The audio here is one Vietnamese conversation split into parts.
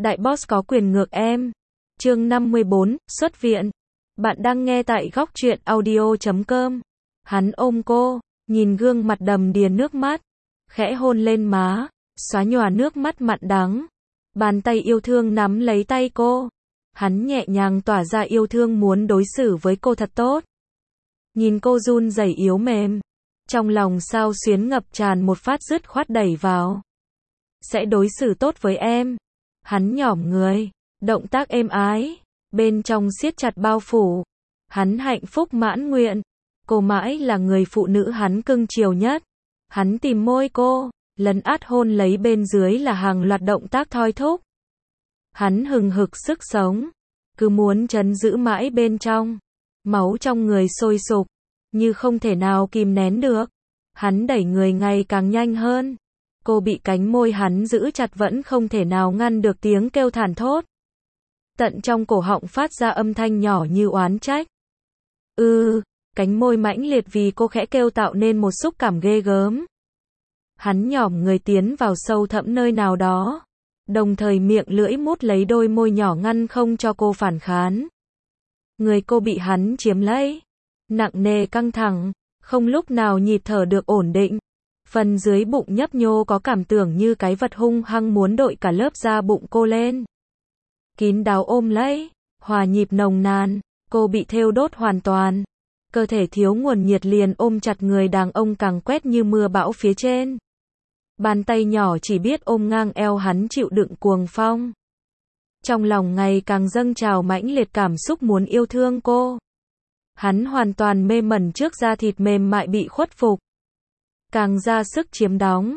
Đại boss có quyền ngược em. Chương 54, xuất viện. Bạn đang nghe tại góc truyện audio.com. Hắn ôm cô, nhìn gương mặt đầm đìa nước mắt, khẽ hôn lên má, xóa nhòa nước mắt mặn đắng. Bàn tay yêu thương nắm lấy tay cô. Hắn nhẹ nhàng tỏa ra yêu thương muốn đối xử với cô thật tốt. Nhìn cô run rẩy yếu mềm, trong lòng sao xuyến ngập tràn một phát dứt khoát đẩy vào. Sẽ đối xử tốt với em. Hắn nhỏm người, động tác êm ái, bên trong siết chặt bao phủ. Hắn hạnh phúc mãn nguyện, cô mãi là người phụ nữ hắn cưng chiều nhất. Hắn tìm môi cô, lấn át hôn lấy bên dưới là hàng loạt động tác thoi thúc. Hắn hừng hực sức sống, cứ muốn trấn giữ mãi bên trong. Máu trong người sôi sục, như không thể nào kìm nén được. Hắn đẩy người ngày càng nhanh hơn. Cô bị cánh môi hắn giữ chặt vẫn không thể nào ngăn được tiếng kêu thảm thốt. Tận trong cổ họng phát ra âm thanh nhỏ như oán trách. Cánh môi mãnh liệt vì cô khẽ kêu tạo nên một xúc cảm ghê gớm. Hắn nhỏm người tiến vào sâu thẳm nơi nào đó, đồng thời miệng lưỡi mút lấy đôi môi nhỏ ngăn không cho cô phản kháng. Người cô bị hắn chiếm lấy, nặng nề căng thẳng, không lúc nào nhịp thở được ổn định. Phần dưới bụng nhấp nhô có cảm tưởng như cái vật hung hăng muốn đội cả lớp da bụng cô lên. Kín đáo ôm lấy, hòa nhịp nồng nàn, cô bị thêu đốt hoàn toàn. Cơ thể thiếu nguồn nhiệt liền ôm chặt người đàn ông càng quét như mưa bão phía trên. Bàn tay nhỏ chỉ biết ôm ngang eo hắn chịu đựng cuồng phong. Trong lòng ngày càng dâng trào mãnh liệt cảm xúc muốn yêu thương cô. Hắn hoàn toàn mê mẩn trước da thịt mềm mại bị khuất phục. Càng ra sức chiếm đóng.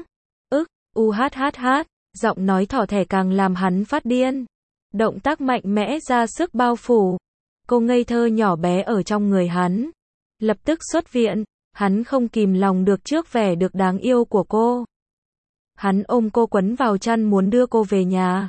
Giọng nói thỏ thẻ càng làm hắn phát điên. Động tác mạnh mẽ ra sức bao phủ. Cô ngây thơ nhỏ bé ở trong người hắn. Lập tức xuất viện, hắn không kìm lòng được trước vẻ được đáng yêu của cô. Hắn ôm cô quấn vào chăn muốn đưa cô về nhà.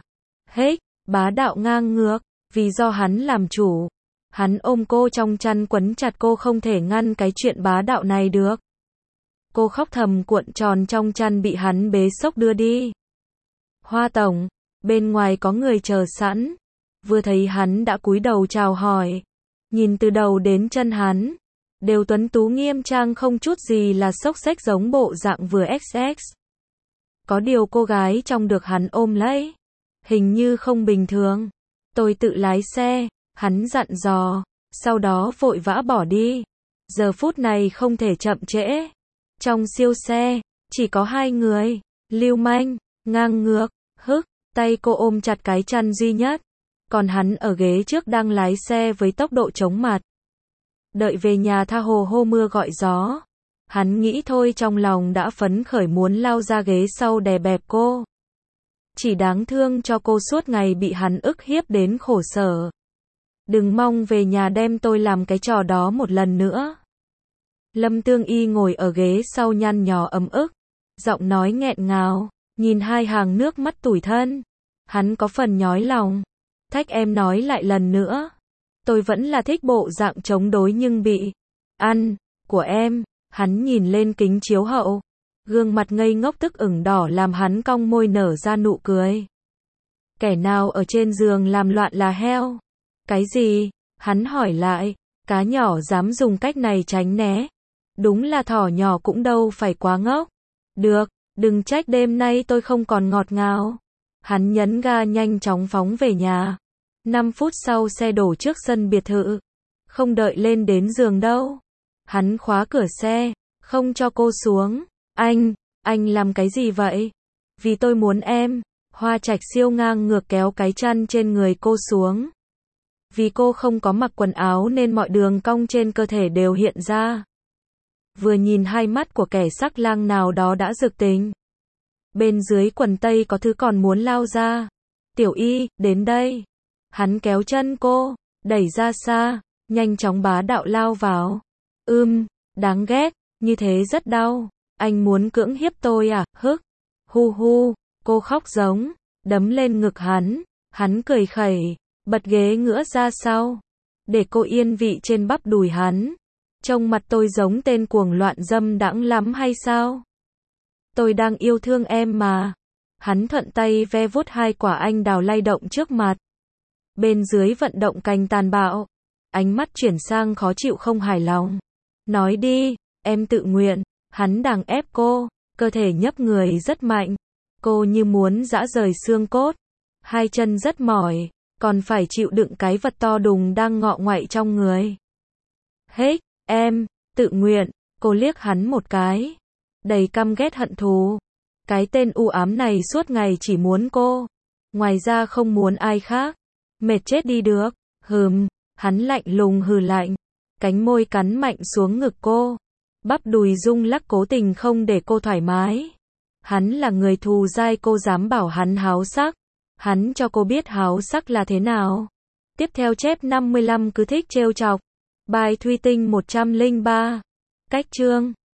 Bá đạo ngang ngược, vì do hắn làm chủ. Hắn ôm cô trong chăn quấn chặt cô không thể ngăn cái chuyện bá đạo này được. Cô khóc thầm cuộn tròn trong chăn bị hắn bế xốc đưa đi. Hoa tổng, bên ngoài có người chờ sẵn. Vừa thấy hắn đã cúi đầu chào hỏi. Nhìn từ đầu đến chân hắn, đều tuấn tú nghiêm trang không chút gì là xốc xếch giống bộ dạng vừa XX. Có điều cô gái trong được hắn ôm lấy, hình như không bình thường. Tôi tự lái xe, hắn dặn dò, sau đó vội vã bỏ đi. Giờ phút này không thể chậm trễ. Trong siêu xe, chỉ có hai người, lưu manh, ngang ngược, tay cô ôm chặt cái chăn duy nhất. Còn hắn ở ghế trước đang lái xe với tốc độ chóng mặt. Đợi về nhà tha hồ hô mưa gọi gió. Hắn nghĩ thôi trong lòng đã phấn khởi muốn lao ra ghế sau đè bẹp cô. Chỉ đáng thương cho cô suốt ngày bị hắn ức hiếp đến khổ sở. Đừng mong về nhà đem tôi làm cái trò đó một lần nữa. Lâm Tương Y ngồi ở ghế sau nhăn nhó ấm ức. Giọng nói nghẹn ngào, nhìn hai hàng nước mắt tủi thân. Hắn có phần nhói lòng. Thách em nói lại lần nữa. Tôi vẫn là thích bộ dạng chống đối nhưng bị ăn của em. Hắn nhìn lên kính chiếu hậu. Gương mặt ngây ngốc tức ửng đỏ làm hắn cong môi nở ra nụ cười. Kẻ nào ở trên giường làm loạn là heo. Cái gì? Hắn hỏi lại. Cá nhỏ dám dùng cách này tránh né. Đúng là thỏ nhỏ cũng đâu phải quá ngốc. Được, đừng trách đêm nay tôi không còn ngọt ngào. Hắn nhấn ga nhanh chóng phóng về nhà. 5 phút sau xe đổ trước sân biệt thự. Không đợi lên đến giường đâu. Hắn khóa cửa xe, không cho cô xuống. Anh làm cái gì vậy? Vì tôi muốn em. Hoa Trạch siêu ngang ngược kéo cái chăn trên người cô xuống. Vì cô không có mặc quần áo nên mọi đường cong trên cơ thể đều hiện ra. Vừa nhìn hai mắt của kẻ sắc lang nào đó đã rực tình. Bên dưới quần tây có thứ còn muốn lao ra. Tiểu Y, đến đây. Hắn kéo chân cô, đẩy ra xa, nhanh chóng bá đạo lao vào. Đáng ghét, như thế rất đau. Anh muốn cưỡng hiếp tôi à? Cô khóc giống, đấm lên ngực hắn. Hắn cười khẩy, bật ghế ngửa ra sau, để cô yên vị trên bắp đùi hắn. Trông mặt tôi giống tên cuồng loạn dâm đãng lắm hay sao? Tôi đang yêu thương em mà. Hắn thuận tay ve vuốt hai quả anh đào lay động trước mặt. Bên dưới vận động cành tàn bạo. Ánh mắt chuyển sang khó chịu không hài lòng. Nói đi, em tự nguyện. Hắn đằng ép cô, cơ thể nhấp người rất mạnh. Cô như muốn giã rời xương cốt. Hai chân rất mỏi, còn phải chịu đựng cái vật to đùng đang ngọ nguậy trong người. Hết, em, tự nguyện, cô liếc hắn một cái. Đầy căm ghét hận thù. Cái tên u ám này suốt ngày chỉ muốn cô. Ngoài ra không muốn ai khác. Mệt chết đi được. Hắn lạnh lùng hừ lạnh. Cánh môi cắn mạnh xuống ngực cô. Bắp đùi rung lắc cố tình không để cô thoải mái. Hắn là người thù dai, cô dám bảo hắn háo sắc. Hắn cho cô biết háo sắc là thế nào. Tiếp theo chép 55 cứ thích trêu chọc. Bài Thủy Tinh 103. Cách chương